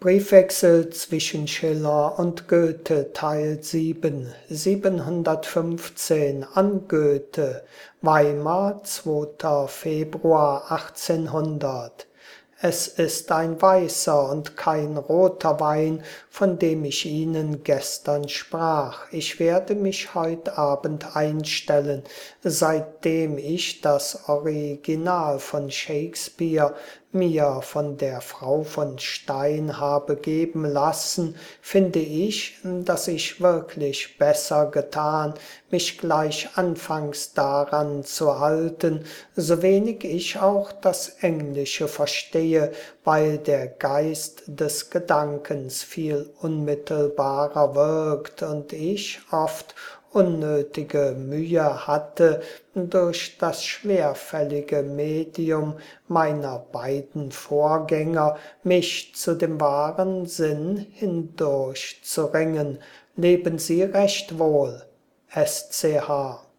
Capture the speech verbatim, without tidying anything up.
Briefwechsel zwischen Schiller und Goethe Teil sieben, siebenhundertfünfzehn an Goethe, Weimar, zweiter Februar achtzehnhundert. Es ist ein weißer und kein roter Wein, von dem ich Ihnen gestern sprach. Ich werde mich heut Abend einstellen. Seitdem ich das Original von Shakespeare mir von der Frau von Stein habe geben lassen, finde ich, dass ich wirklich besser getan, mich gleich anfangs daran zu halten, so wenig ich auch das Englische verstehe, weil der Geist des Gedankens viel unmittelbarer wirkt und ich oft unnötige Mühe hatte, durch das schwerfällige Medium meiner beiden Vorgänger mich zu dem wahren Sinn hindurchzuringen. Leben Sie recht wohl. S C H